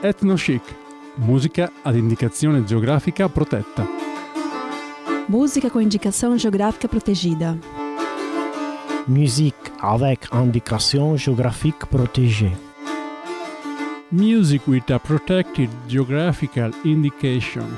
Ethno-chic, musica ad indicazione geografica protetta. Música com indicação geográfica protegida. Musique avec indication géographique protégée. Music with a protected geographical indication.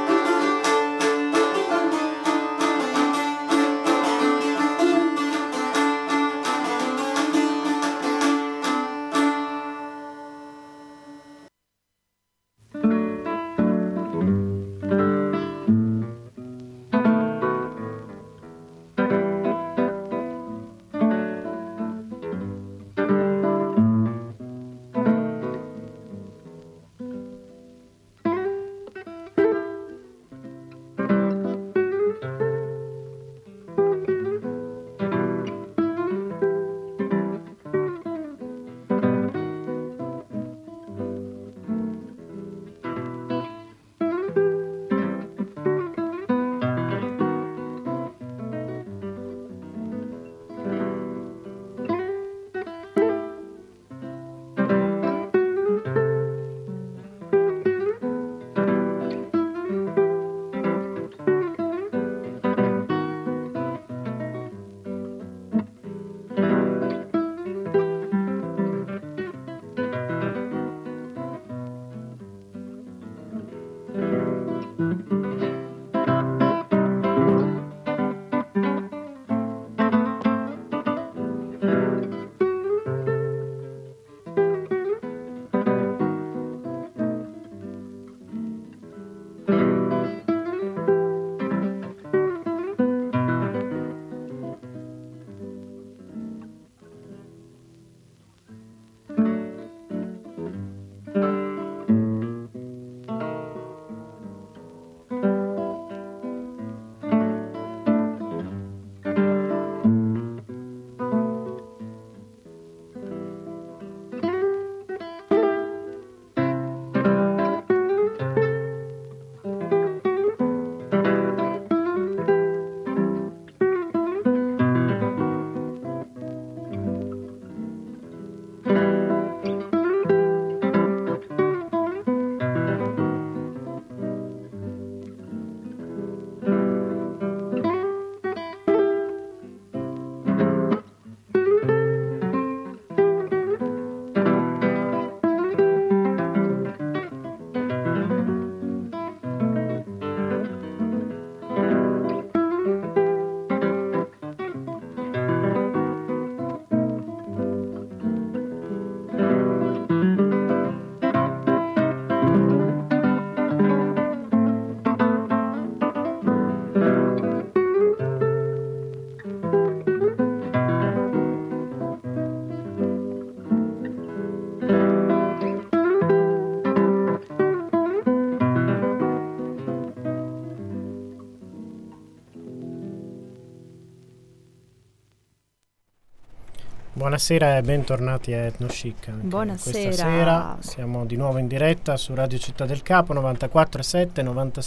Buonasera e bentornati a Ethno-chic. Buonasera. Questa sera siamo di nuovo in diretta su Radio Città del Capo 94.7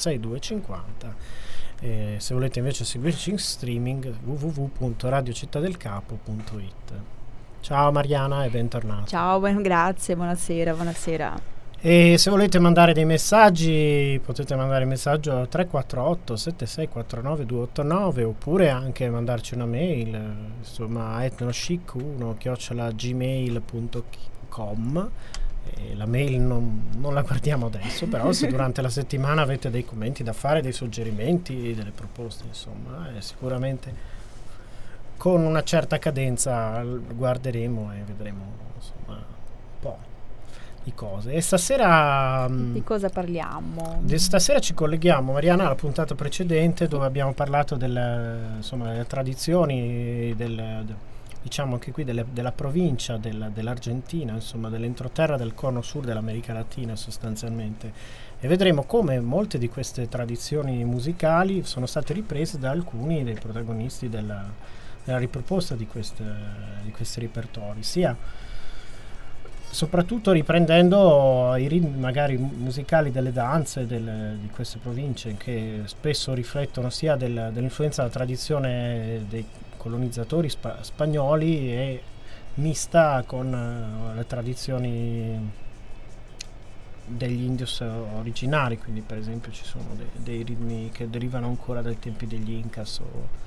96.250. Se volete invece seguirci in streaming www.radiocittadelcapo.it. Ciao Mariana e bentornata. Ciao, grazie, buonasera. E se volete mandare dei messaggi potete mandare il messaggio al 348 7649 289 oppure anche mandarci una mail, insomma ethnochic1@gmail.com. La mail non la guardiamo adesso, però se durante la settimana avete dei commenti da fare, dei suggerimenti, delle proposte, insomma sicuramente con una certa cadenza guarderemo e vedremo insomma un po' di cose. E stasera di cosa parliamo? Stasera ci colleghiamo, Mariana, alla puntata precedente dove abbiamo parlato delle tradizioni diciamo anche qui della provincia dell'Argentina, insomma dell'entroterra del Cono Sur dell'America Latina sostanzialmente, e vedremo come molte di queste tradizioni musicali sono state riprese da alcuni dei protagonisti della riproposta di questi repertori, soprattutto riprendendo i ritmi magari musicali delle danze di queste province, che spesso riflettono sia dell'influenza della tradizione dei colonizzatori spagnoli e mista con le tradizioni degli indios originari, quindi per esempio ci sono dei ritmi che derivano ancora dai tempi degli Incas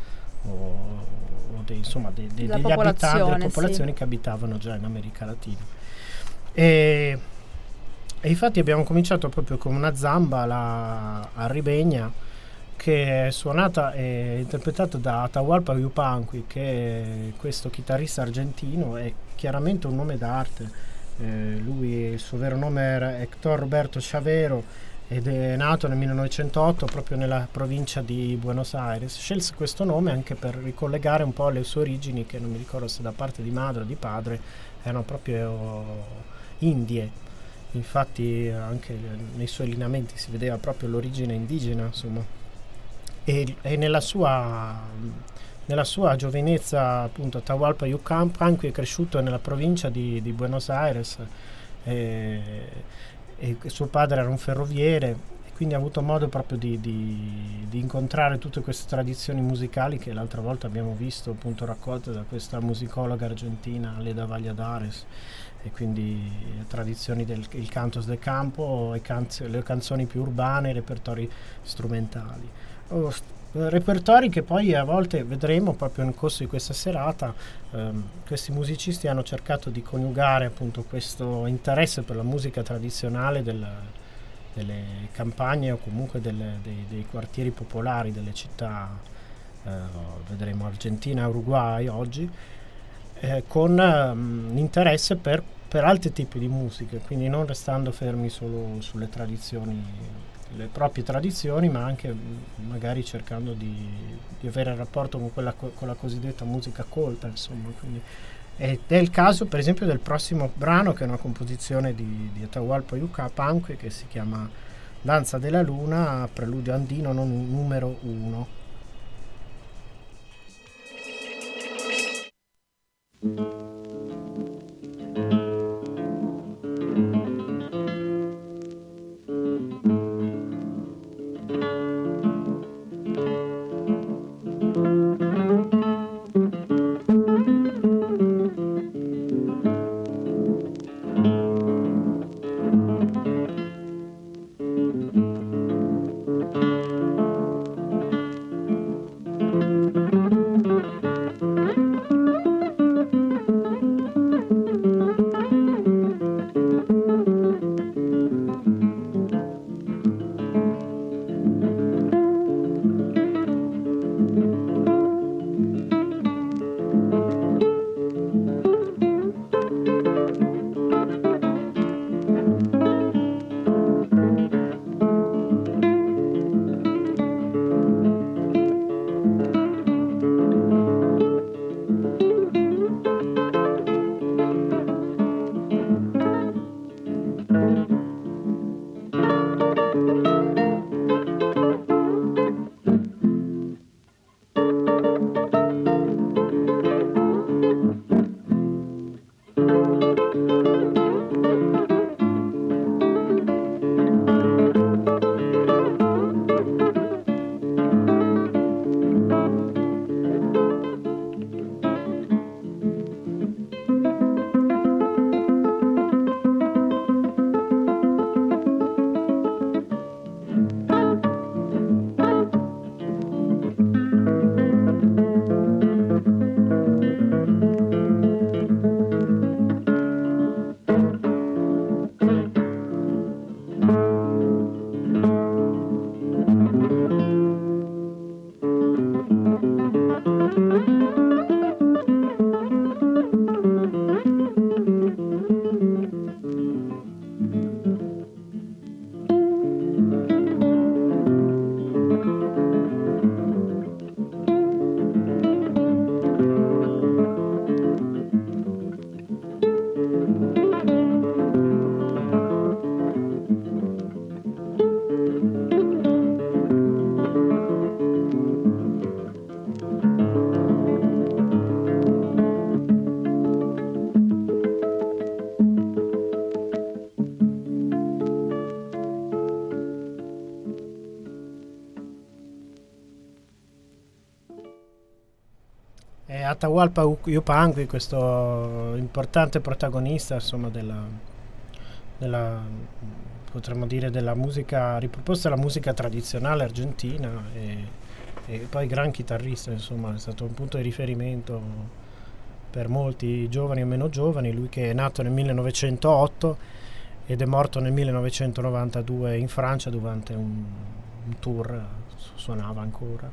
o insomma degli abitanti delle popolazioni sì, che abitavano già in America Latina. E infatti abbiamo cominciato proprio con una zamba, la Arribeña, che è suonata e interpretata da Atahualpa Yupanqui, che è questo chitarrista argentino, è chiaramente un nome d'arte. Lui, il suo vero nome era Héctor Roberto Chavero ed è nato nel 1908 proprio nella provincia di Buenos Aires. Scelse questo nome anche per ricollegare un po' le sue origini, che non mi ricordo se da parte di madre o di padre erano proprio indie. Infatti anche nei suoi lineamenti si vedeva proprio l'origine indigena, insomma. E nella sua giovinezza, appunto, Atahualpa Yupanqui è cresciuto nella provincia di Buenos Aires, e suo padre era un ferroviere, e quindi ha avuto modo proprio di incontrare tutte queste tradizioni musicali che l'altra volta abbiamo visto appunto raccolte da questa musicologa argentina Leda Valladares, e quindi tradizioni del il cantos de campo, le canzoni più urbane, i repertori strumentali. Repertori che poi a volte vedremo proprio nel corso di questa serata. Questi musicisti hanno cercato di coniugare appunto questo interesse per la musica tradizionale delle campagne o comunque dei quartieri popolari delle città, vedremo Argentina e Uruguay oggi, con interesse per altri tipi di musiche, quindi non restando fermi solo sulle tradizioni, le proprie tradizioni, ma anche magari cercando di avere un rapporto con la cosiddetta musica colta, insomma. Quindi ed è il caso per esempio del prossimo brano, che è una composizione di Atahualpa Yupanqui, che si chiama Danza della Luna, preludio andino numero 1. Atahualpa Yupanqui, questo importante protagonista, insomma, della potremmo dire, della musica, riproposta della musica tradizionale argentina e poi gran chitarrista, insomma, è stato un punto di riferimento per molti giovani e meno giovani. Lui che è nato nel 1908 ed è morto nel 1992 in Francia durante un tour, suonava ancora.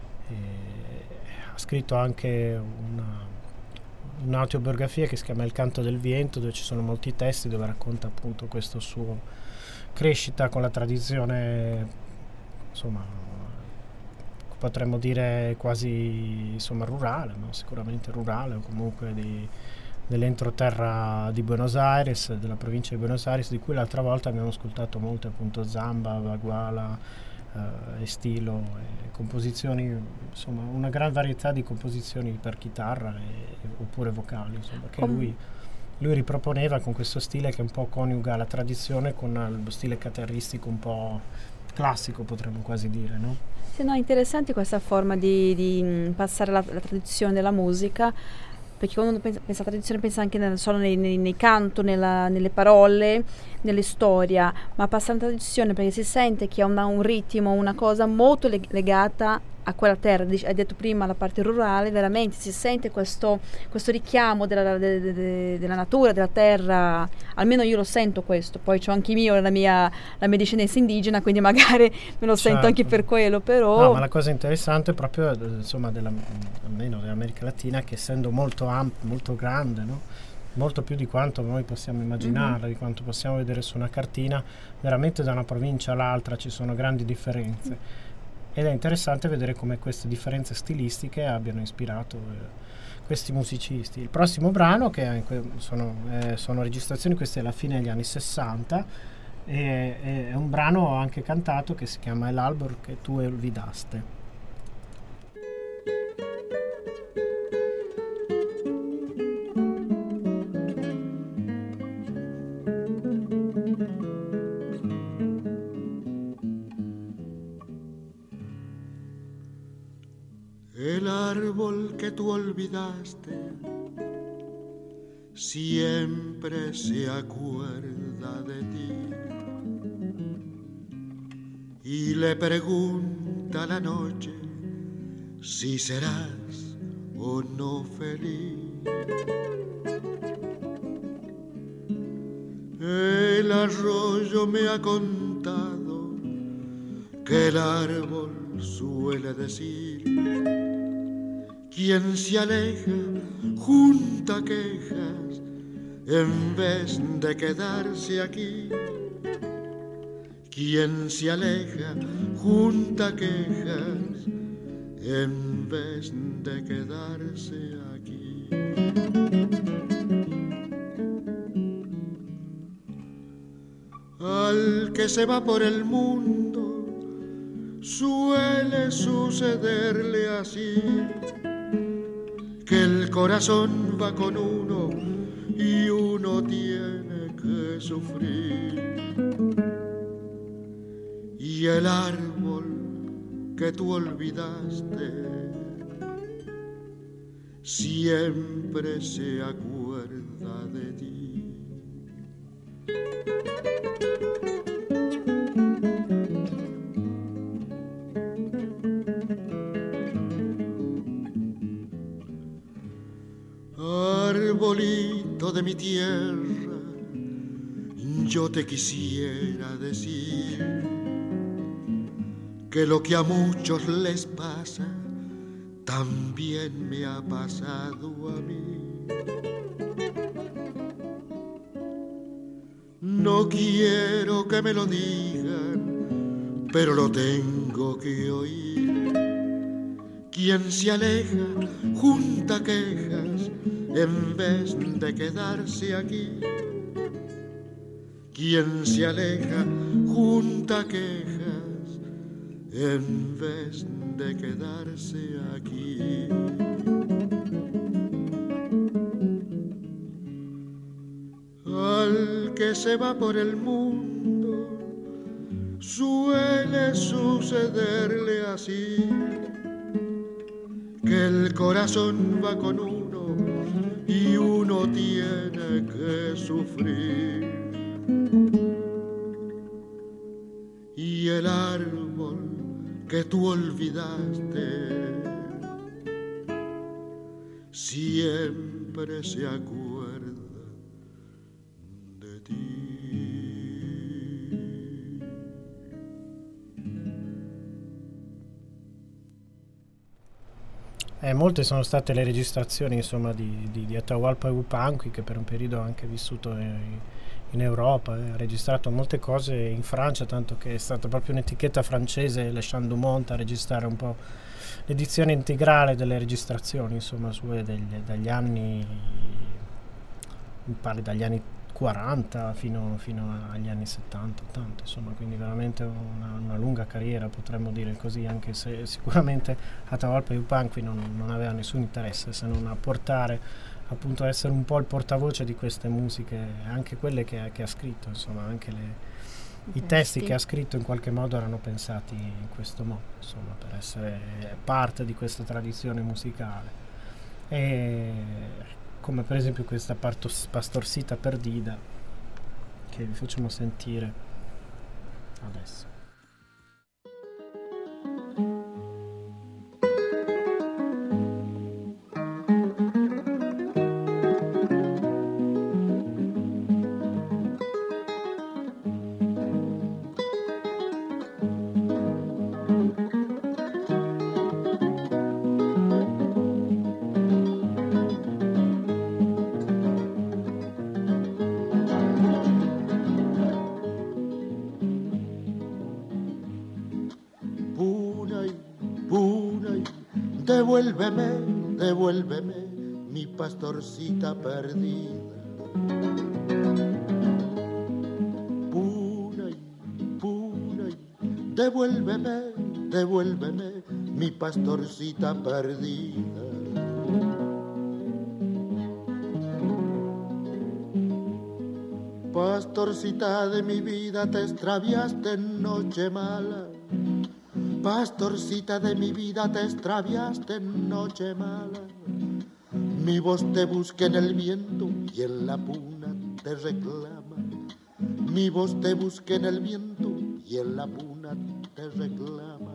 Ha scritto anche un'autobiografia che si chiama Il canto del vento, dove ci sono molti testi, dove racconta appunto questo suo crescita con la tradizione, insomma, potremmo dire quasi, insomma, rurale, no? Sicuramente rurale, o comunque dell'entroterra di Buenos Aires, della provincia di Buenos Aires, di cui l'altra volta abbiamo ascoltato molte, appunto Zamba, Baguala, Estilo, composizioni, insomma una gran varietà di composizioni per chitarra oppure vocali, insomma, che lui riproponeva con questo stile che un po' coniuga la tradizione con lo stile chitarristico un po' classico, potremmo quasi dire, no? Sì, no, interessante questa forma di passare la tradizione della musica, perché quando uno pensa alla tradizione pensa anche nel suono, nei canto, nelle parole, nelle storie, ma passa la tradizione perché si sente che ha un ritmo, una cosa molto legata a quella terra. Hai detto prima la parte rurale, veramente si sente questo richiamo della natura, della terra, almeno io lo sento questo, poi c'ho anche io la mia discendenza indigena, quindi magari me lo sento anche per quello, però... No, ma la cosa interessante è proprio, insomma, almeno dell'America Latina, che essendo molto ampio, molto grande, no? Molto più di quanto noi possiamo immaginare, di quanto possiamo vedere su una cartina, veramente da una provincia all'altra ci sono grandi differenze. Ed è interessante vedere come queste differenze stilistiche abbiano ispirato questi musicisti. Il prossimo brano, che sono registrazioni, queste alla fine degli anni 60, è un brano anche cantato che si chiama El árbol que tú olvidaste. El árbol que tú olvidaste siempre se acuerda de ti y le pregunta a la noche si serás o no feliz. El arroyo me ha contado que el árbol suele decir: quien se aleja junta quejas en vez de quedarse aquí. Quien se aleja junta quejas en vez de quedarse aquí. Al que se va por el mundo suele sucederle así, que el corazón va con uno y uno tiene que sufrir. Y el árbol que tú olvidaste siempre se acuerda de ti. Arbolito de mi tierra, yo te quisiera decir que lo que a muchos les pasa también me ha pasado a mí. No quiero que me lo digan, pero lo tengo que oír. Quien se aleja junta quejas en vez de quedarse aquí. Quien se aleja junta quejas en vez de quedarse aquí. Al que se va por el mundo suele sucederle así, que el corazón va con uno y uno tiene que sufrir. y el árbol que tú olvidaste siempre se acuerda de ti. Molte sono state le registrazioni, insomma, di Atahualpa Yupanqui, che per un periodo ha anche vissuto in Europa, ha registrato molte cose in Francia, tanto che è stata proprio un'etichetta francese, Le Chants du Monde, a registrare un po' l'edizione integrale delle registrazioni, insomma, sue dagli anni, mi pare dagli anni 40 fino agli anni 70, 80, insomma, quindi veramente una lunga carriera, potremmo dire così, anche se sicuramente Atahualpa Yupanqui non aveva nessun interesse se non a portare, appunto, a essere un po' il portavoce di queste musiche, anche quelle che ha scritto, insomma, anche i testi che ha scritto in qualche modo erano pensati in questo modo, insomma, per essere parte di questa tradizione musicale. E come per esempio questa Pastorsita Perdida che vi facciamo sentire adesso. Devuélveme mi pastorcita perdida. Punay, devuélveme mi pastorcita perdida. Pastorcita de mi vida, te extraviaste en noche mala. Pastorcita de mi vida, te extraviaste en noche mala. Mi voz te busca en el viento y en la puna te reclama. Mi voz te busca en el viento y en la puna te reclama.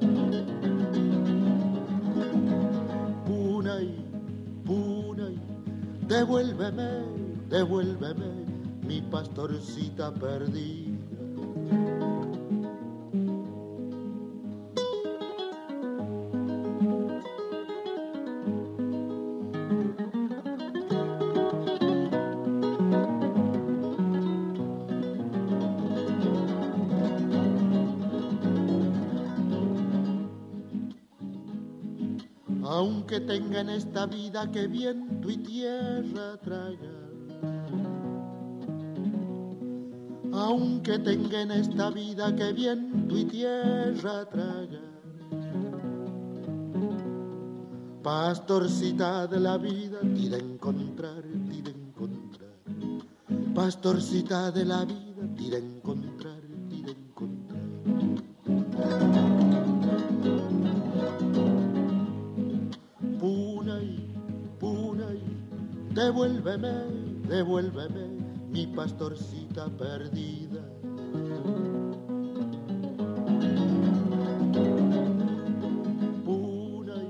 Punay, devuélveme mi pastorcita perdida. Aunque tenga en esta vida que viento y tierra tragar, aunque tenga en esta vida que viento y tierra tragar, pastorcita de la vida, te de encontrar, pastorcita de la vida, te de encontrar. Devuélveme mi pastorcita perdida. Punay,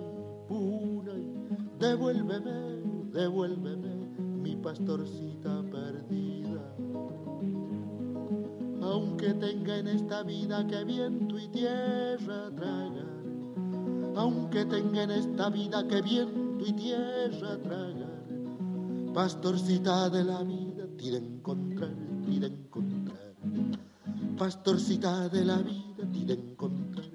devuélveme mi pastorcita perdida. Aunque tenga en esta vida que viento y tierra tragar, aunque tenga en esta vida que viento y tierra tragar, pastorcita de la vida, te de encontrar, pastorcita de la vida, te de encontrar.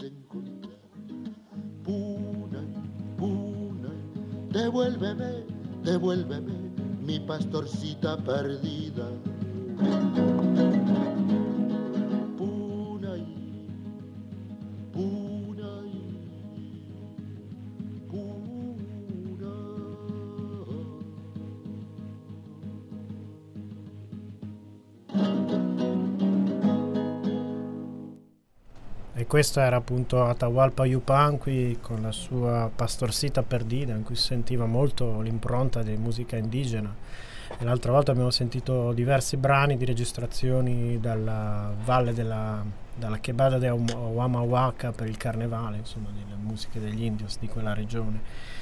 Punay, devuélveme mi pastorcita perdida. E questo era appunto Atahualpa Yupanqui con la sua Pastorsita Perdida, in cui si sentiva molto l'impronta di musica indigena. E l'altra volta abbiamo sentito diversi brani di registrazioni dalla valle dalla Quebrada de Huamahuaca per il carnevale, insomma, delle musiche degli indios di quella regione.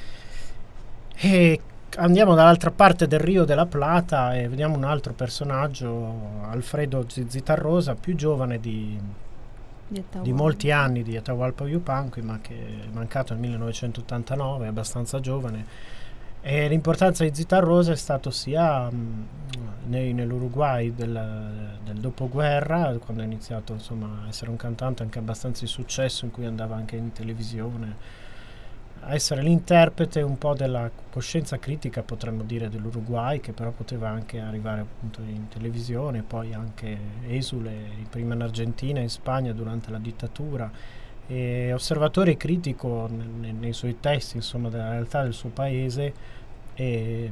E andiamo dall'altra parte del Rio de la Plata e vediamo un altro personaggio, Alfredo Zitarrosa, più giovane di molti anni di Atahualpa Yupanqui, ma che è mancato nel 1989, è abbastanza giovane. E l'importanza di Zitarrosa è stato sia nell'Uruguay del dopoguerra, quando ha iniziato insomma a essere un cantante anche abbastanza di successo, in cui andava anche in televisione, a essere l'interprete un po' della coscienza critica, potremmo dire, dell'Uruguay, che però poteva anche arrivare appunto in televisione, poi anche esule prima in Argentina e in Spagna durante la dittatura, e osservatore critico nei suoi testi, insomma, della realtà del suo paese, e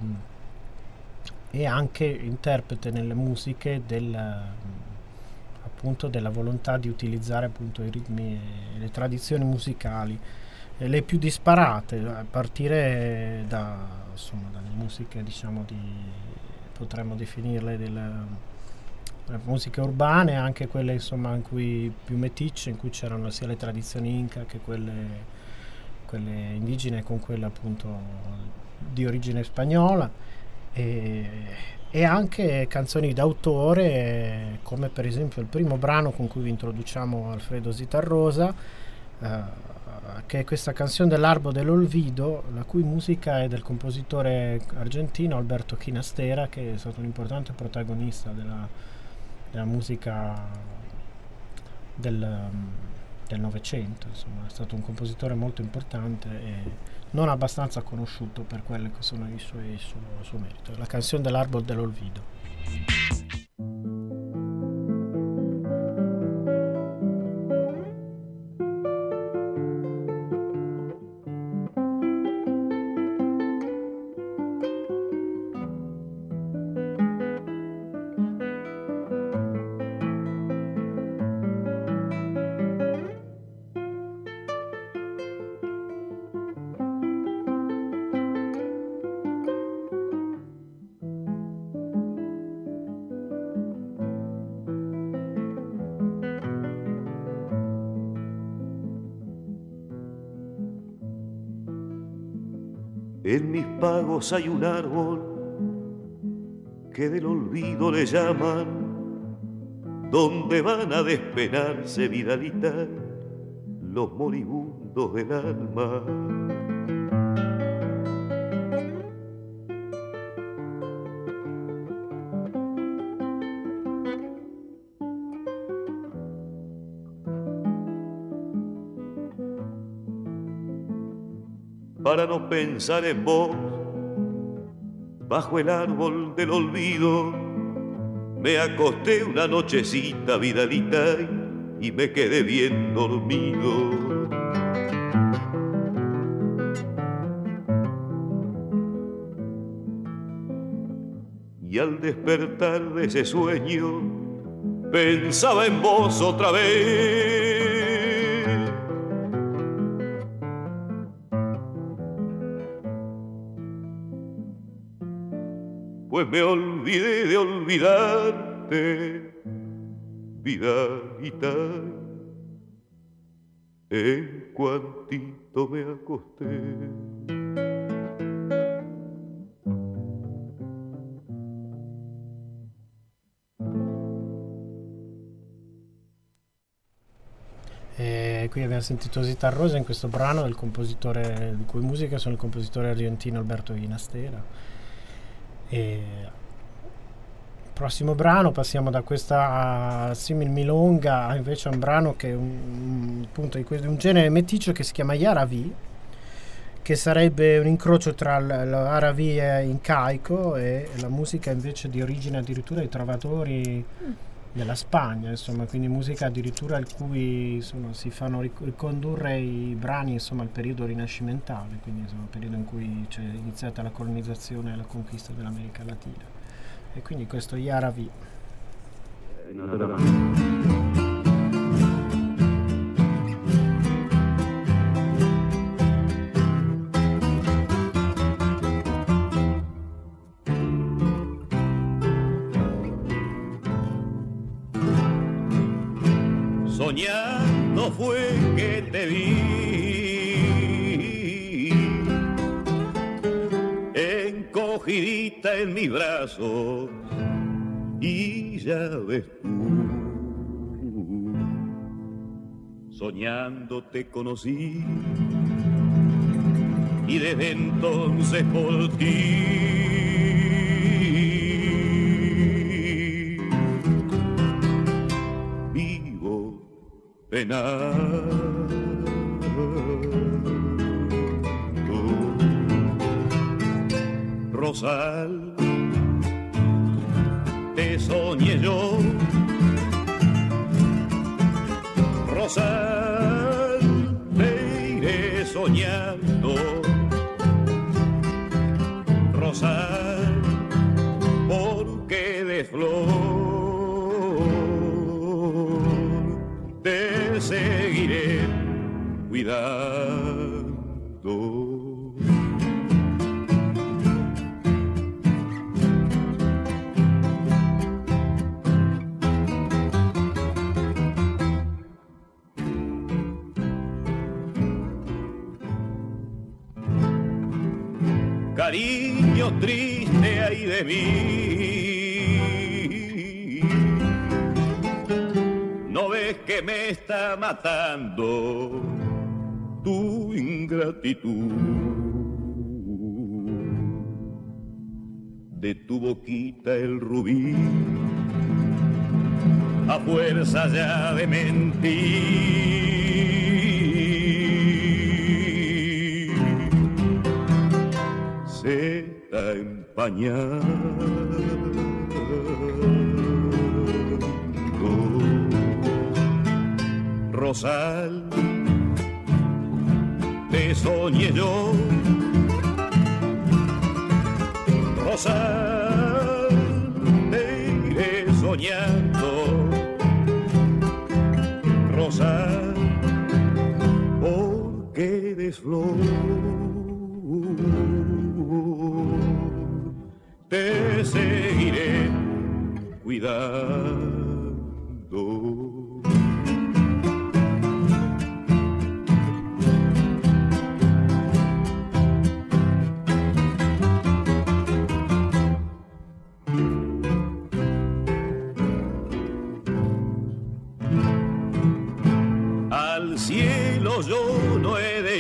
anche interprete nelle musiche appunto della volontà di utilizzare appunto i ritmi e le tradizioni musicali le più disparate, a partire dalle musiche, diciamo, potremmo definirle le musiche urbane, anche quelle insomma in cui più meticce, in cui c'erano sia le tradizioni inca che quelle indigene, con quelle appunto di origine spagnola, e anche canzoni d'autore, come per esempio il primo brano con cui vi introduciamo Alfredo Zitarrosa, che è questa canzone dell'Arbo dell'Olvido, la cui musica è del compositore argentino Alberto Ginastera, che è stato un importante protagonista della musica del Novecento. Insomma, è stato un compositore molto importante e non abbastanza conosciuto per quello che sono il suo merito. La canzone dell'Arbo dell'Olvido. En mis pagos hay un árbol que del olvido le llaman, donde van a despenarse Vidalita los moribundos del alma. Para no pensar en vos, bajo el árbol del olvido, me acosté una nochecita, Vidalita, y me quedé bien dormido. Y al despertar de ese sueño, pensaba en vos otra vez. Pues me olvidé de olvidarte, Vidalita, en cuantito me acosté. Qui abbiamo sentito Zitarrosa in questo brano del compositore, di cui musica sono il compositore argentino Alberto Ginastera. E prossimo brano, passiamo da questa simil milonga invece a un brano che è appunto di un genere meticcio che si chiama Yaraví, che sarebbe un incrocio tra l'Araví incaico e la musica invece di origine addirittura dei trovatori della Spagna, insomma, quindi musica addirittura al cui insomma, si fanno ricondurre i brani insomma al periodo rinascimentale, quindi insomma il periodo in cui c'è iniziata la colonizzazione e la conquista dell'America Latina, e quindi questo Yaraví. soñando fue que te vi, encogidita en mis brazos, y ya ves tú, soñando te conocí, y desde entonces por ti vivo penando. Rosal, te soñé yo, Rosal, te iré soñando, Rosal, porque de flor te seguiré cuidando. Cariño triste hay de mí, ¿no ves que me está matando tu ingratitud? De tu boquita el rubí, a fuerza ya de mentir, se está empañando. Rosal, te soñé yo, Rosal, te iré soñando, Rosal, porque eres flor, te seguiré cuidando. Al cielo yo no he de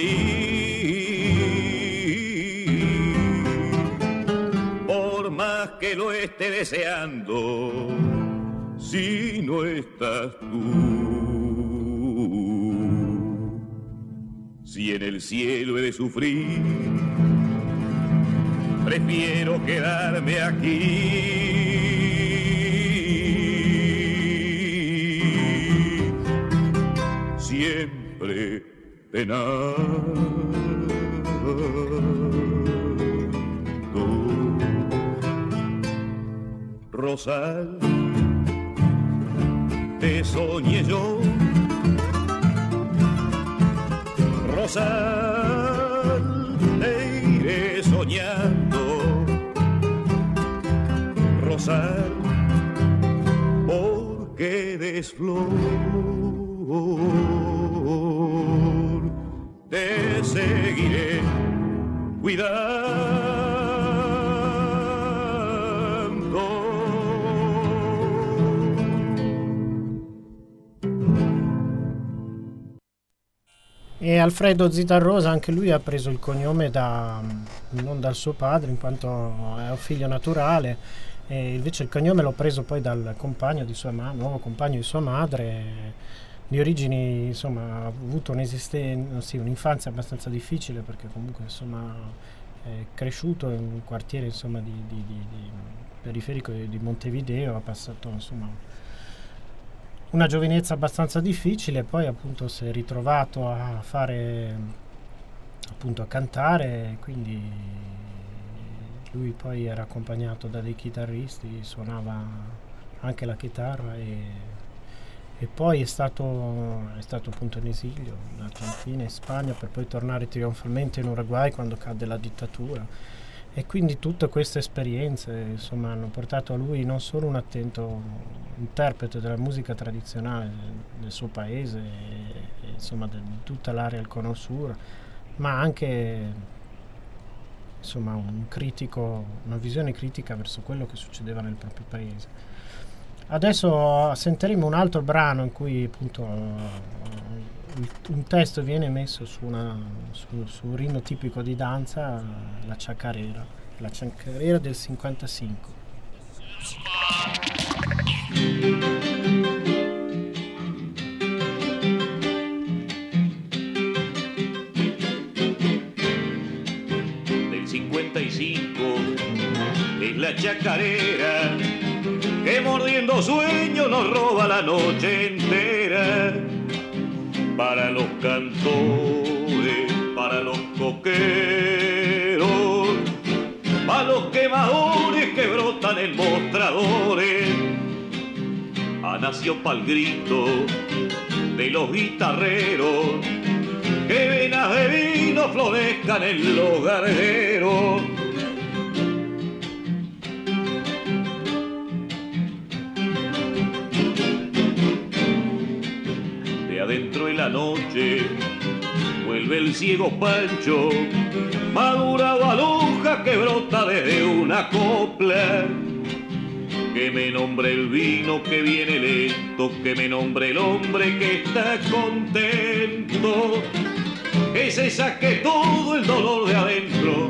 ir, por más que lo esté deseando, si no estás tú. Si en el cielo he de sufrir, prefiero quedarme aquí. Siempre penando. Rosal, te soñé yo, Rosal, te iré soñando, Rosal, porque eres flor, te seguiré cuidando. E Alfredo Zitarrosa, anche lui ha preso il cognome non dal suo padre, in quanto è un figlio naturale, e invece il cognome l'ho preso poi dal compagno di sua nuovo compagno di sua madre. Di origini, insomma, ha avuto un'infanzia abbastanza difficile, perché comunque, insomma, è cresciuto in un quartiere, insomma, di periferico di Montevideo, ha passato, insomma, una giovinezza abbastanza difficile, poi appunto si è ritrovato a fare, appunto, a cantare, quindi lui poi era accompagnato da dei chitarristi, suonava anche la chitarra, e poi è stato appunto in esilio, in Argentina, in Spagna, per poi tornare trionfalmente in Uruguay quando cadde la dittatura. E quindi tutte queste esperienze, insomma, hanno portato a lui non solo un attento interprete della musica tradizionale del suo paese, insomma, di tutta l'area del Cono Sur, ma anche, insomma, un critico, una visione critica verso quello che succedeva nel proprio paese. Adesso sentiremo un altro brano in cui appunto un testo viene messo su un ritmo tipico di danza, la ciacarera del 55. Del 55 es la chacarera que mordiendo sueños nos roba la noche entera. Para los cantores, para los coqueros, para los quemadores que brotan en mostradores. Ha nacido pa'l grito de los guitarreros, que venas de vino florezcan en los gargueros. Adentro de la noche vuelve el ciego Pancho, madura baluja que brota desde una copla. Que me nombre el vino que viene lento, que me nombre el hombre que está contento, que se saque todo el dolor de adentro.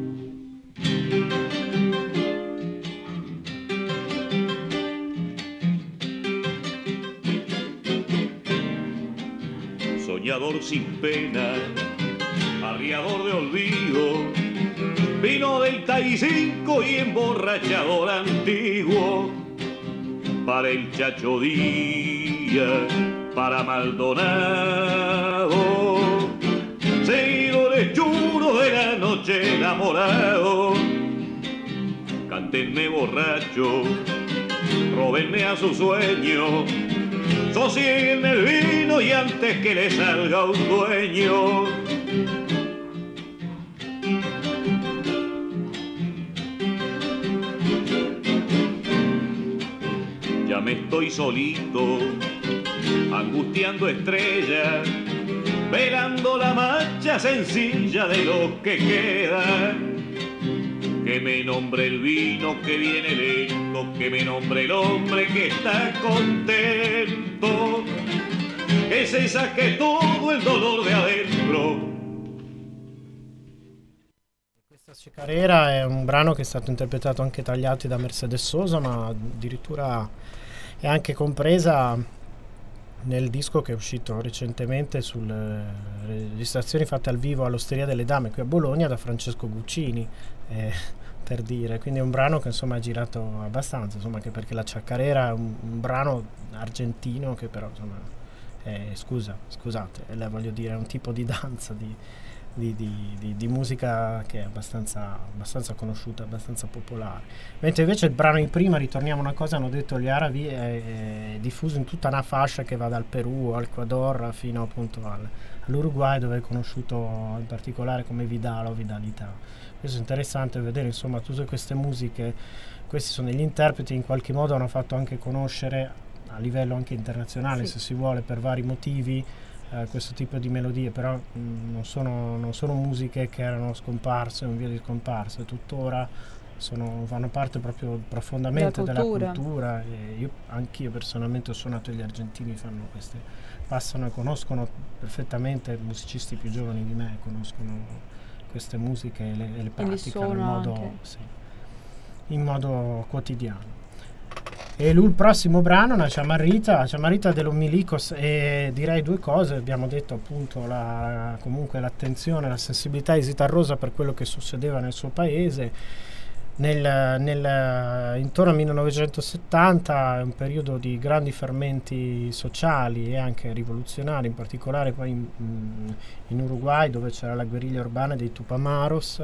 Soñador sin pena, arriador de olvido, vino del Tai-5 y emborrachador antiguo. Para el Chacho Díaz, para Maldonado, seguidores churos de la noche enamorado. Cántenme borracho, róbenme a su sueño, sosieguen el vino y antes que le salga un dueño. Ya me estoy solito, angustiando estrellas, velando la marcha sencilla de los que quedan. Que me nombre el vino que viene lento, que me nombre el hombre que está contento, que se saque todo il dolor de adentro. Questa ciacarera è un brano che è stato interpretato anche tra gli altri da Mercedes Sosa, ma addirittura è anche compresa nel disco che è uscito recentemente sulle registrazioni fatte al vivo all'Osteria delle Dame qui a Bologna da Francesco Guccini, per dire. Quindi è un brano che insomma ha girato abbastanza, insomma, anche perché la ciacarera è un brano argentino che però insomma scusate, voglio dire, è un tipo di danza di musica che è abbastanza conosciuta, abbastanza popolare. Mentre invece il brano di prima, ritorniamo a una cosa, hanno detto gli arabi, è diffuso in tutta una fascia che va dal Perù al Ecuador fino appunto all'Uruguay, dove è conosciuto in particolare come Vidal o Vidalità. Questo è interessante vedere, insomma, tutte queste musiche, questi sono gli interpreti, in qualche modo hanno fatto anche conoscere a livello anche internazionale, sì, se si vuole, per vari motivi, questo tipo di melodie, però non sono musiche che erano scomparse o in via di scomparsa, tuttora fanno parte proprio profondamente della cultura. E anch'io personalmente ho suonato, gli argentini passano e conoscono perfettamente, musicisti più giovani di me conoscono queste musiche e le praticano in modo quotidiano. E lui, il prossimo brano, una Chamarrita de los Milicos, e direi due cose. Abbiamo detto appunto comunque l'attenzione, la sensibilità di Zitarrosa per quello che succedeva nel suo paese intorno al 1970, è un periodo di grandi fermenti sociali e anche rivoluzionari, in particolare poi in Uruguay, dove c'era la guerriglia urbana dei Tupamaros,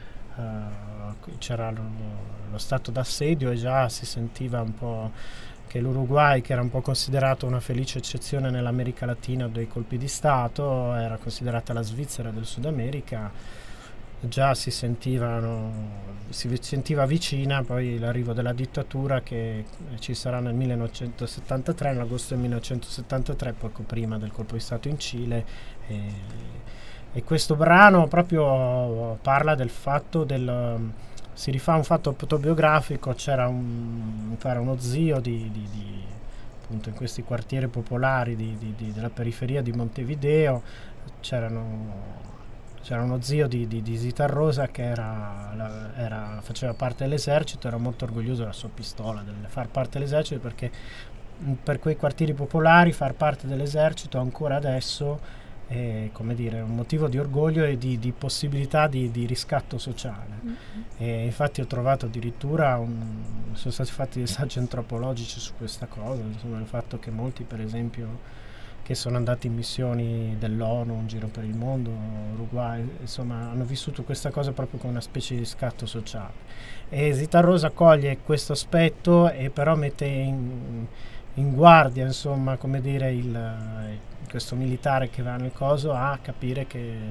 c'era lo stato d'assedio e già si sentiva un po' che l'Uruguay, che era un po' considerato una felice eccezione nell'America Latina dei colpi di Stato, era considerata la Svizzera del Sud America, già si sentiva vicina poi l'arrivo della dittatura, che ci sarà nel 1973, nell'agosto del 1973, poco prima del colpo di Stato in Cile, e questo brano proprio parla del fatto si rifà a un fatto autobiografico. C'era uno zio appunto in questi quartieri popolari della periferia di Montevideo. C'era uno zio di Zitarrosa che faceva parte dell'esercito, era molto orgoglioso della sua pistola, del far parte dell'esercito, perché per quei quartieri popolari far parte dell'esercito ancora adesso è, come dire, un motivo di orgoglio e di possibilità di riscatto sociale. E infatti ho trovato addirittura sono stati fatti dei saggi antropologici su questa cosa, insomma, il fatto che molti, per esempio, che sono andati in missioni dell'ONU in giro per il mondo, Uruguay, insomma, hanno vissuto questa cosa proprio come una specie di riscatto sociale. E Zitarrosa coglie questo aspetto e però mette in guardia, insomma, come dire, questo militare che va nel coso a capire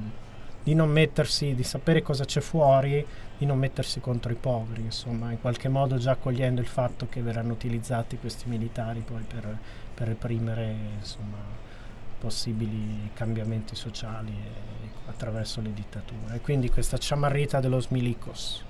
di sapere cosa c'è fuori, di non mettersi contro i poveri, insomma, in qualche modo già cogliendo il fatto che verranno utilizzati questi militari poi per reprimere, insomma, possibili cambiamenti sociali attraverso le dittature. E quindi questa Chamarrita de los Milicos.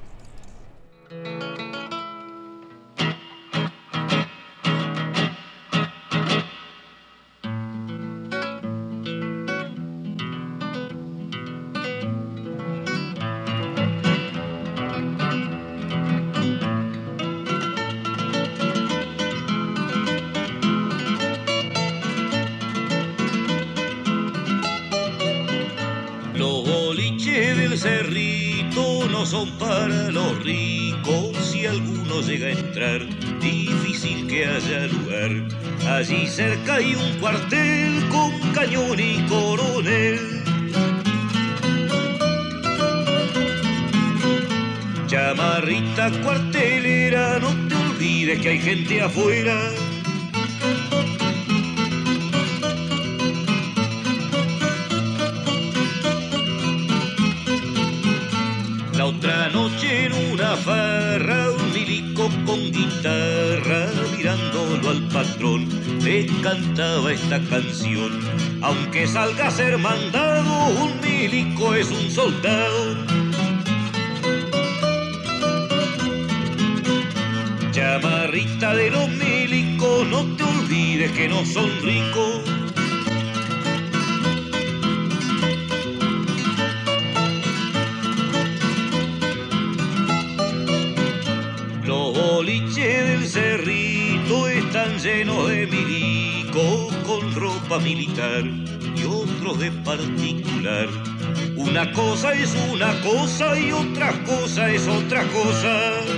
Cerrito no son para los ricos, si alguno llega a entrar, difícil que haya lugar. Allí cerca hay un cuartel con cañón y coronel. Chamarrita cuartelera, no te olvides que hay gente afuera. Otra noche en una farra, un milico con guitarra, mirándolo al patrón, le cantaba esta canción. Aunque salga a ser mandado, un milico es un soldado. Chamarrita de los milicos, no te olvides que no son ricos. Del Cerrito están llenos de milicos con ropa militar y otros de particular. Una cosa es una cosa y otra cosa es otra cosa.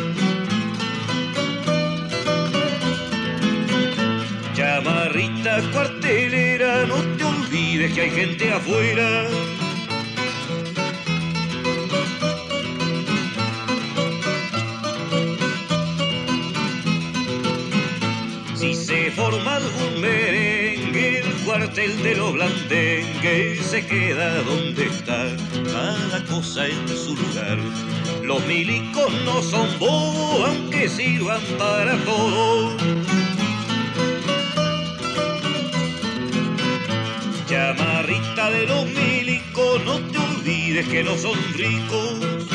Chamarrita cuartelera, no te olvides que hay gente afuera. Si se forma algún merengue, el cuartel de los blandengues se queda donde está, cada cosa en su lugar. Los milicos no son bobos, aunque sirvan para todo. Chamarrita de los milicos, no te olvides que no son ricos.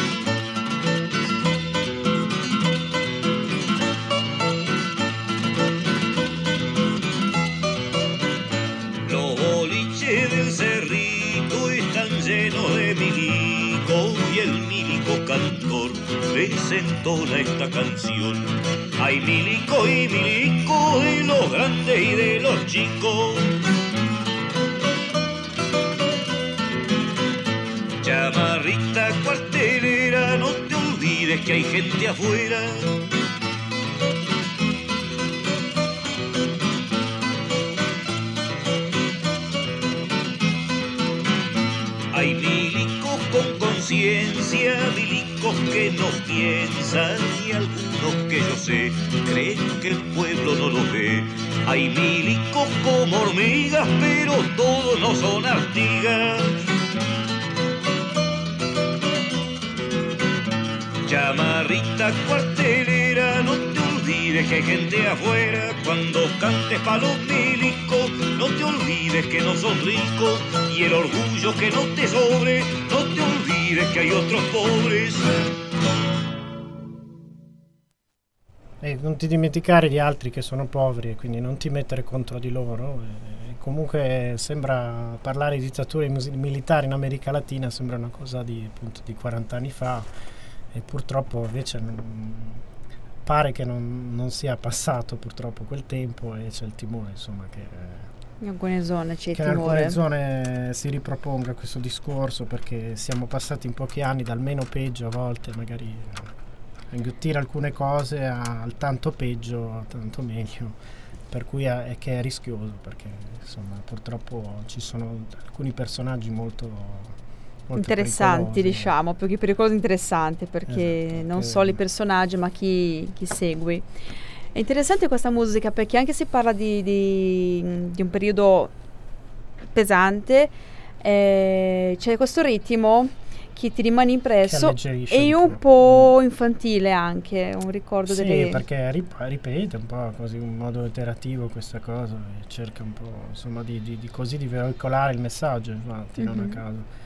Del Cerrito están llenos de milicos y el milico cantor les entona esta canción. Hay milico y milico, de los grandes y de los chicos. Chamarrita cuartelera, no te olvides que hay gente afuera. Hay milicos con conciencia, milicos que no piensan y algunos que yo sé creen que el pueblo no los ve. Hay milicos como hormigas, pero todos no son artigas. Chamarrita cuartelera, no te olvides que hay gente afuera. Cuando cantes pa' los milicos, no te olvides que no son ricos. Y el orgullo que no te sobre, no te olvides que hay otros pobres. E non ti dimenticare di altri che sono poveri, e quindi non ti mettere contro di loro. E comunque sembra parlare di dittature militari in America Latina, sembra una cosa di, appunto, di 40 anni fa, e purtroppo invece pare che non sia passato purtroppo quel tempo, e c'è il timore, insomma, che In alcune zone c'è il in timore. alcune zone si riproponga questo discorso, perché siamo passati in pochi anni dal meno peggio a volte, magari a inghiottire alcune cose, al tanto peggio, a tanto meglio, per cui è che è rischioso, perché insomma purtroppo ci sono alcuni personaggi molto Interessanti, pericolosi. diciamo, più che pericolosi, interessanti, perché Esatto, non che- solo i personaggi ma chi segui. È interessante questa musica perché anche se parla di un periodo pesante, c'è questo ritmo che ti rimane impresso alleggerisce e un un po' infantile anche, un ricordo Sì, delle... perché ripete un po' così in modo iterativo questa cosa, e cerca un po', insomma, di così di veicolare il messaggio, infatti, non a caso.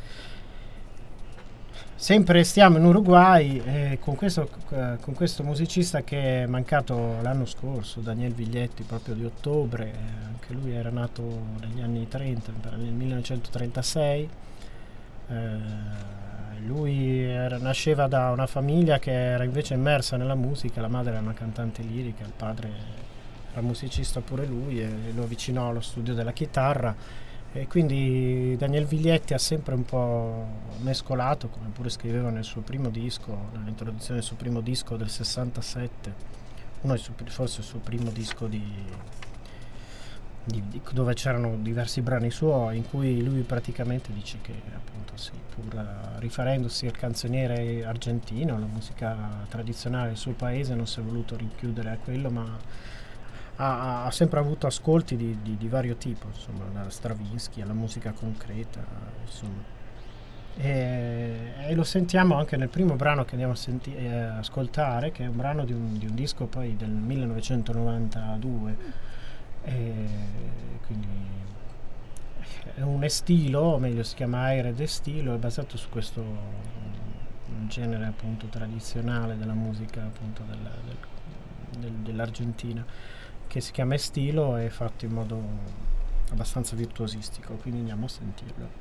Sempre stiamo in Uruguay, con questo musicista che è mancato l'anno scorso, Daniel Viglietti, proprio di ottobre. Anche lui era nato negli anni 30, nel 1936. Lui nasceva da una famiglia che era invece immersa nella musica. La madre era una cantante lirica, il padre era musicista pure lui, e lo avvicinò allo studio della chitarra. E quindi Daniel Viglietti ha sempre un po' mescolato, come pure scriveva nel suo primo disco, nell'introduzione del suo primo disco del 67, forse il suo primo disco dove c'erano diversi brani suoi, in cui lui praticamente dice che, appunto, sì, pur riferendosi al canzoniere argentino, alla musica tradizionale del suo paese, non si è voluto rinchiudere a quello, ma ha sempre avuto ascolti di vario tipo, insomma, da Stravinsky alla musica concreta, insomma. E lo sentiamo anche nel primo brano che andiamo a ascoltare, che è un brano di un disco poi del 1992, e quindi è un estilo, o meglio si chiama aire d'estilo, è basato su questo genere appunto tradizionale della musica appunto dell'Argentina, che si chiama estilo, e fatto in modo abbastanza virtuosistico, quindi andiamo a sentirlo.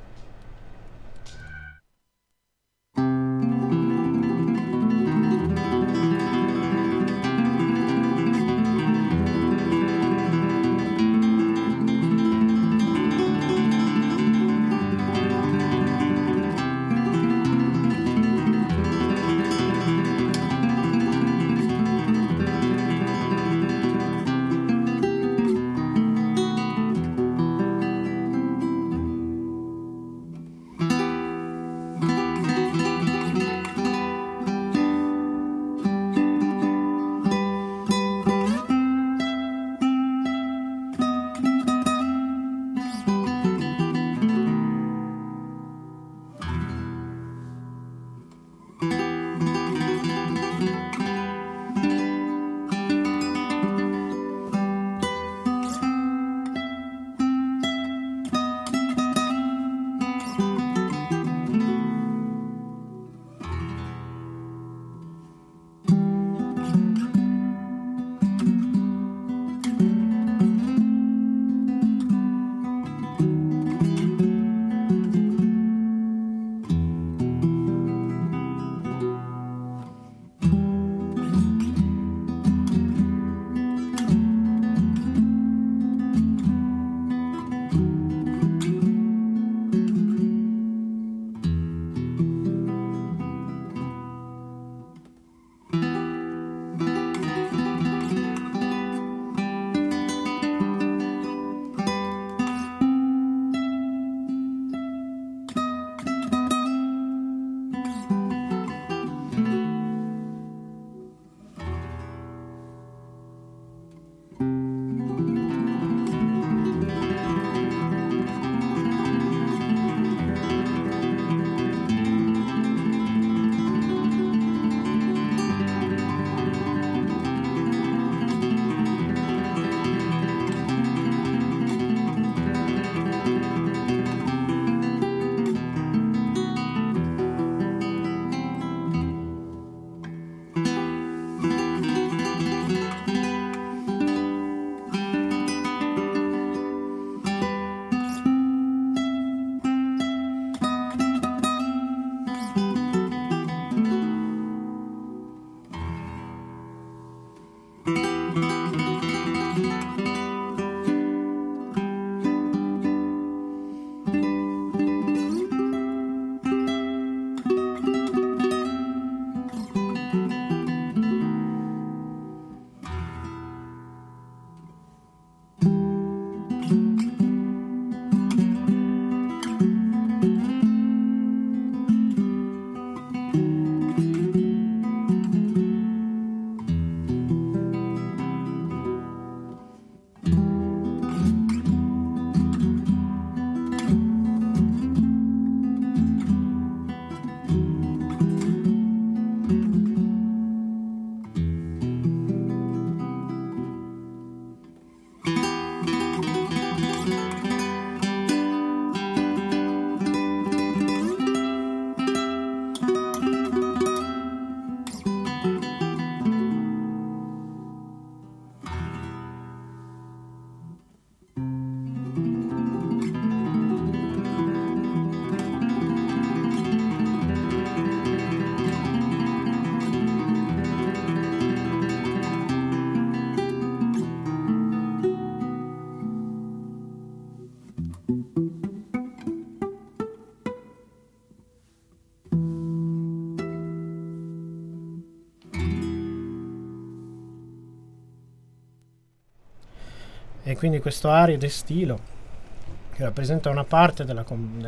E quindi questo aria di stilo, che rappresenta una parte della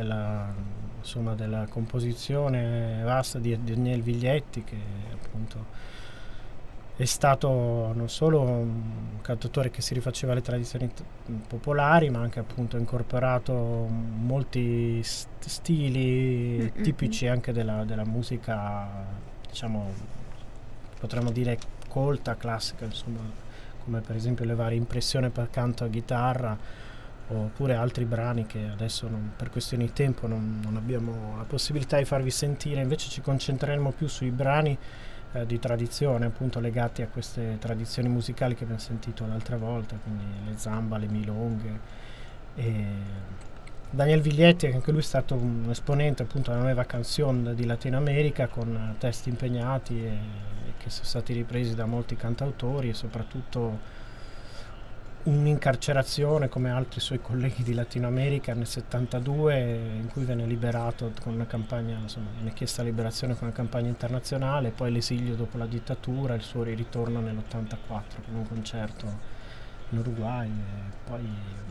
composizione vasta di Daniel Viglietti, che appunto è stato non solo un cantautore che si rifaceva alle tradizioni popolari, ma anche appunto incorporato molti stili tipici anche della musica, diciamo, potremmo dire colta, classica, insomma, come per esempio le varie impressioni per canto a chitarra, oppure altri brani che adesso per questioni di tempo non abbiamo la possibilità di farvi sentire. Invece ci concentreremo più sui brani di tradizione, appunto legati a queste tradizioni musicali che abbiamo sentito l'altra volta, quindi le zamba, le milonghe. E Daniel Viglietti, anche lui è stato un esponente appunto della nuova canzone di Latino America, con testi impegnati e che sono stati ripresi da molti cantautori, e soprattutto un'incarcerazione come altri suoi colleghi di Latino America nel 72, in cui venne liberato con una campagna, insomma viene chiesta liberazione con una campagna internazionale, poi l'esilio dopo la dittatura, il suo ritorno nell'84 con un concerto in Uruguay, e poi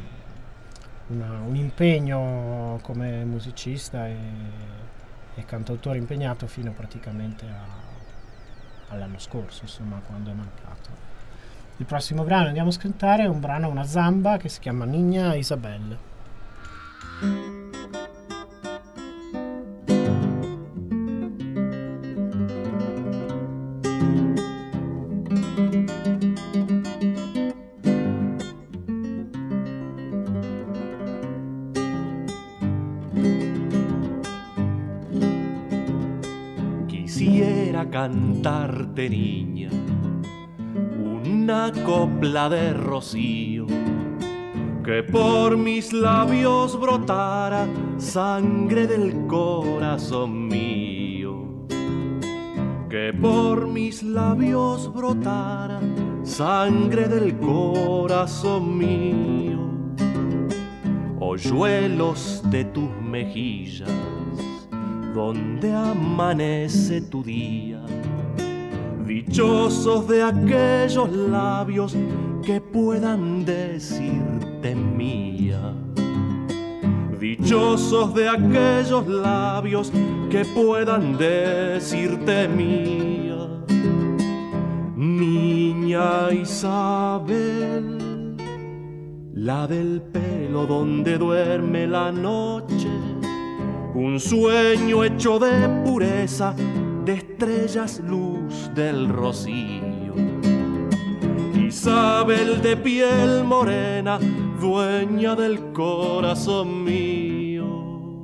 un impegno come musicista e cantautore impegnato fino praticamente all'anno scorso, insomma, quando è mancato. Il prossimo brano andiamo a ascoltare è un brano, una zamba che si chiama Niña Isabel. Quisiera cantarte, niña, una copla de rocío, que por mis labios brotara sangre del corazón mío, que por mis labios brotara sangre del corazón mío, hoyuelos de tus mejillas, donde amanece tu día. Dichosos de aquellos labios que puedan decirte mía. Dichosos de aquellos labios que puedan decirte mía. Niña Isabel, la del pelo donde duerme la noche, un sueño hecho de pureza, de estrellas, luz del rocío. Isabel de piel morena, dueña del corazón mío.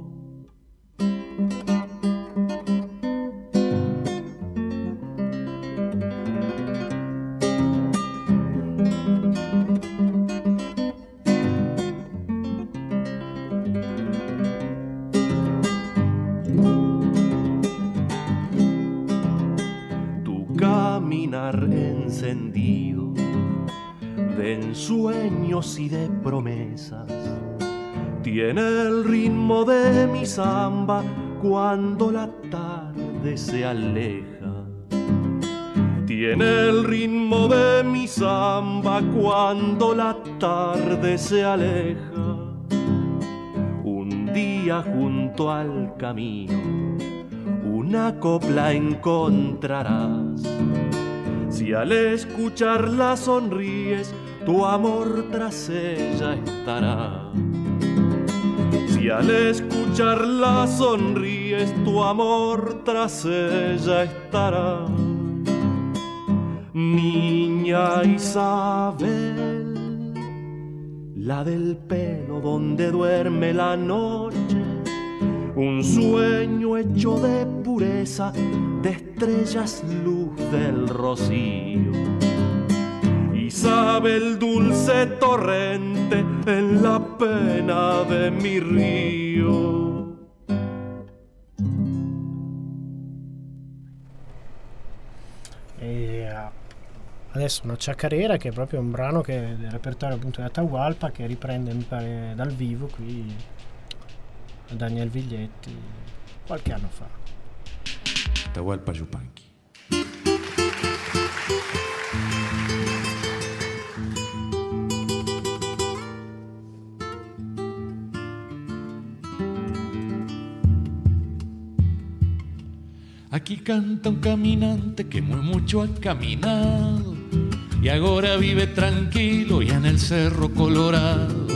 Encendido de ensueños y de promesas, tiene el ritmo de mi samba cuando la tarde se aleja. Tiene el ritmo de mi samba cuando la tarde se aleja. Un día junto al camino una copla encontrarás. Si al escucharla sonríes, tu amor tras ella estará. Si al escucharla sonríes, tu amor tras ella estará. Niña Isabel, la del pelo donde duerme la noche, un sueño hecho de pureza, de estrellas, luz del rocío. Isabel, dulce torrente en la pena de mi río. E adesso una ciacarera, che è proprio un brano che è del repertorio appunto di Atahualpa, che riprende, mi pare, dal vivo qui Daniel Viglietti qualche anno fa. Atahualpa Yupanqui. Aquí canta un caminante que muy mucho ha caminado y ahora vive tranquilo y en el Cerro Colorado.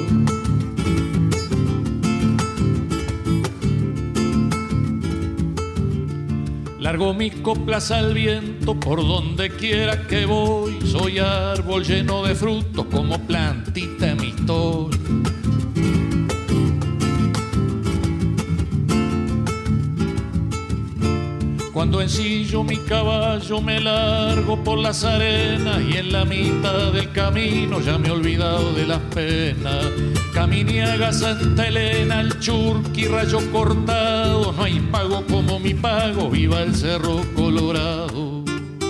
Largo mis coplas al viento por donde quiera que voy. Soy árbol lleno de frutos como plantita en mi historia. Cuando ensillo mi caballo me largo por las arenas y en la mitad del camino ya me he olvidado de las penas. Caminiaga, Santa Elena, el Churqui, Rayo Cortado, no hay pago como mi pago, viva el Cerro Colorado.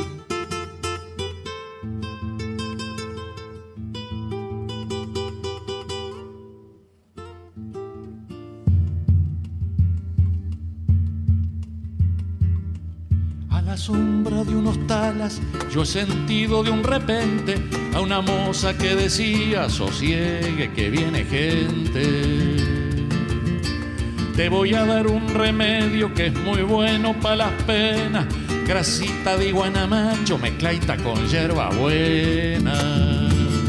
A la sombra de unos talas yo he sentido de un repente a una moza que decía: sosiegue que viene gente. Te voy a dar un remedio que es muy bueno para las penas, grasita de iguanamacho mezcladita con hierba buena.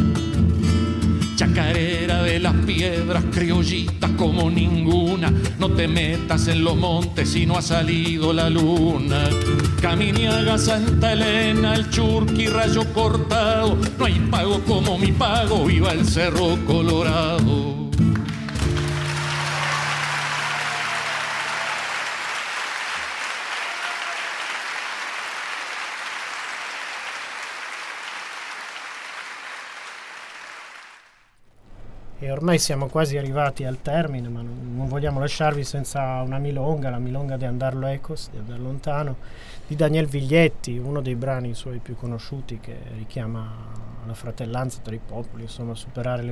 Chacarera de las piedras, criollita como ninguna, no te metas en los montes si no ha salido la luna. Caminiaga, Santa Elena, el Churqui, Rayo Cortado, no hay pago como mi pago, viva el Cerro Colorado. E ormai siamo quasi arrivati al termine, ma non vogliamo lasciarvi senza una milonga, la milonga di Andar Lejos, di andar lontano, di Daniel Viglietti, uno dei brani suoi più conosciuti, che richiama la fratellanza tra i popoli, insomma, superare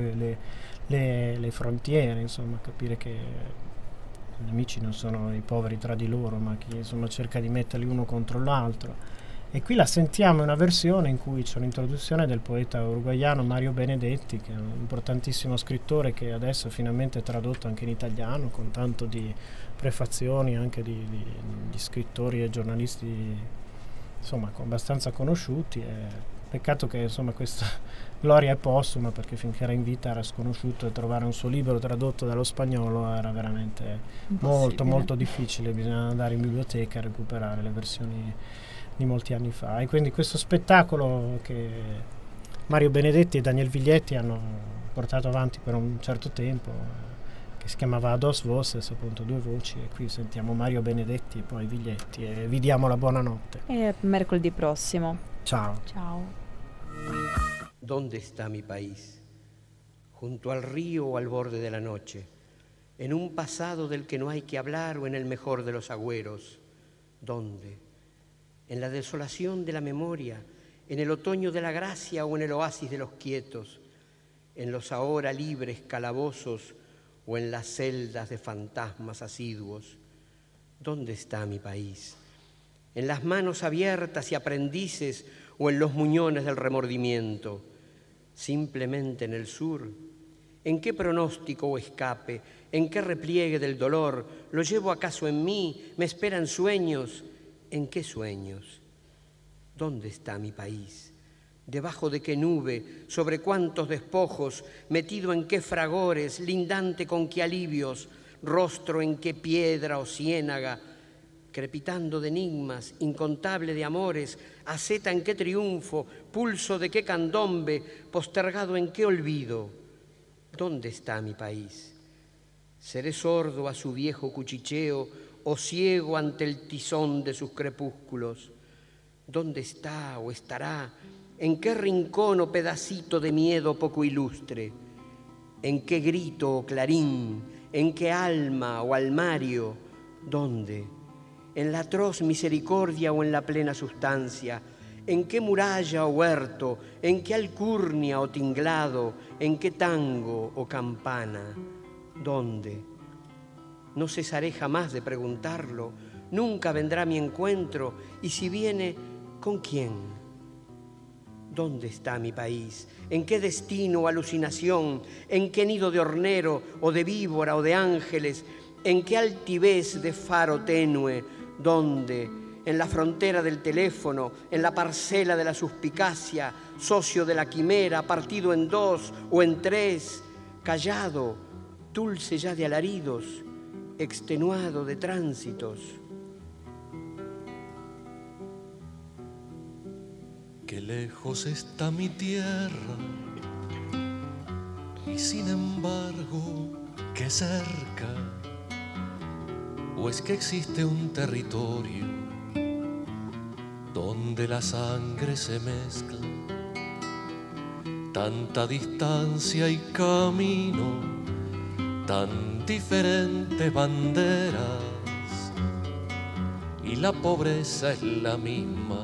le frontiere, insomma, capire che i nemici non sono i poveri tra di loro, ma chi insomma cerca di metterli uno contro l'altro. E qui la sentiamo in una versione in cui c'è un'introduzione del poeta uruguaiano Mario Benedetti, che è un importantissimo scrittore che adesso è finalmente tradotto anche in italiano, con tanto di prefazioni anche di scrittori e giornalisti, insomma, abbastanza conosciuti. Peccato che insomma questa gloria è postuma, perché finché era in vita era sconosciuto e trovare un suo libro tradotto dallo spagnolo era veramente molto molto difficile. Bisognava andare in biblioteca a recuperare le versioni di molti anni fa, e quindi questo spettacolo che Mario Benedetti e Daniel Viglietti hanno portato avanti per un certo tempo, che si chiamava A Dos Voces, appunto due voci, e qui sentiamo Mario Benedetti e poi Viglietti, e vi diamo la buonanotte. E mercoledì prossimo. Ciao. Ciao. ¿Dónde está mi país? Junto al río o al borde de la noche, en un pasado del que no hay que hablar o en el mejor de los agüeros. ¿Dónde? En la desolación de la memoria, en el otoño de la gracia o en el oasis de los quietos, en los ahora libres calabozos o en las celdas de fantasmas asiduos. ¿Dónde está mi país? En las manos abiertas y aprendices o en los muñones del remordimiento. Simplemente en el sur. ¿En qué pronóstico o escape? ¿En qué repliegue del dolor? ¿Lo llevo acaso en mí? ¿Me esperan sueños? ¿En qué sueños? ¿Dónde está mi país? ¿Debajo de qué nube? ¿Sobre cuántos despojos? ¿Metido en qué fragores? ¿Lindante con qué alivios? ¿Rostro en qué piedra o ciénaga? Crepitando de enigmas, incontable de amores, aceta en qué triunfo, pulso de qué candombe, postergado en qué olvido. ¿Dónde está mi país? ¿Seré sordo a su viejo cuchicheo o ciego ante el tizón de sus crepúsculos? ¿Dónde está o estará? ¿En qué rincón o pedacito de miedo poco ilustre? ¿En qué grito o clarín? ¿En qué alma o almario? ¿Dónde? ¿En la atroz misericordia o en la plena sustancia? ¿En qué muralla o huerto? ¿En qué alcurnia o tinglado? ¿En qué tango o campana? ¿Dónde? No cesaré jamás de preguntarlo, nunca vendrá a mi encuentro, y si viene, ¿con quién? ¿Dónde está mi país? ¿En qué destino o alucinación? ¿En qué nido de hornero o de víbora o de ángeles? ¿En qué altivez de faro tenue? ¿Dónde? en la frontera del teléfono, en la parcela de la suspicacia, socio de la quimera, partido en dos o en tres, callado, dulce ya de alaridos, extenuado de tránsitos. Qué lejos está mi tierra y sin embargo qué cerca. ¿O es que existe un territorio donde la sangre se mezcla? Tanta distancia y camino, tan diferentes banderas, y la pobreza es la misma.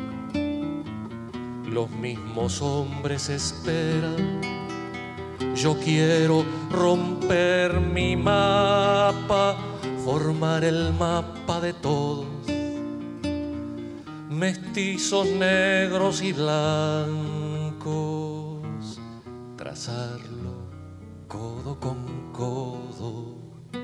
Los mismos hombres esperan. Yo quiero romper mi mapa, formar el mapa de todos, mestizos, negros y blancos, trazarlo codo con codo.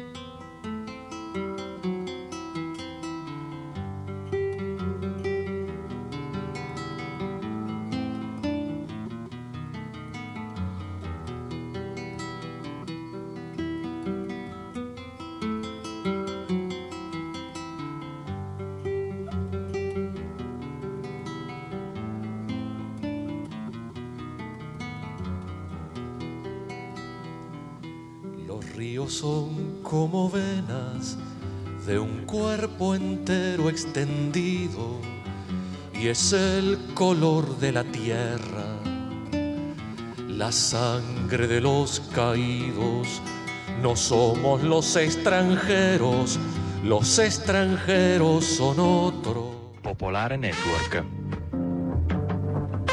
Son como venas de un cuerpo entero extendido, y es el color de la tierra, la sangre de los caídos. No somos los extranjeros son otros. Popolare Network.